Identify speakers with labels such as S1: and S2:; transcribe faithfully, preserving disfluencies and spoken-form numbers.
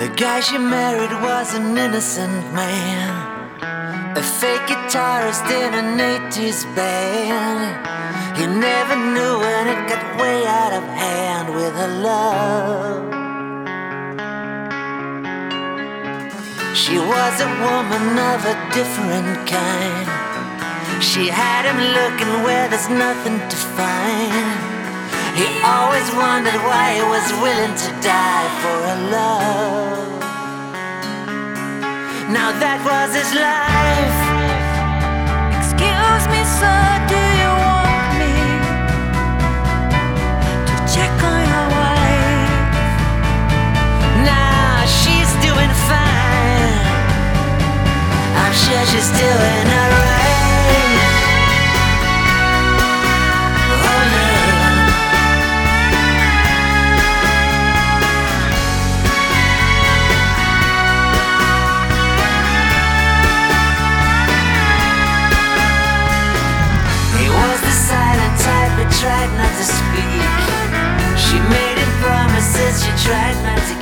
S1: The guy she married was an innocent man, a fake guitarist in an eighties band. He never knew when it got way out of hand with her love. She was a woman of a different kind. She had him looking where there's nothing to find. He always wondered why he was willing to die for her love. Now that was his life.
S2: Excuse me, sir, do you want me to check on your wife?
S1: Nah, she's doing fine. I'm sure she's doing alright. Tried not to speak. She made him promises. She tried not to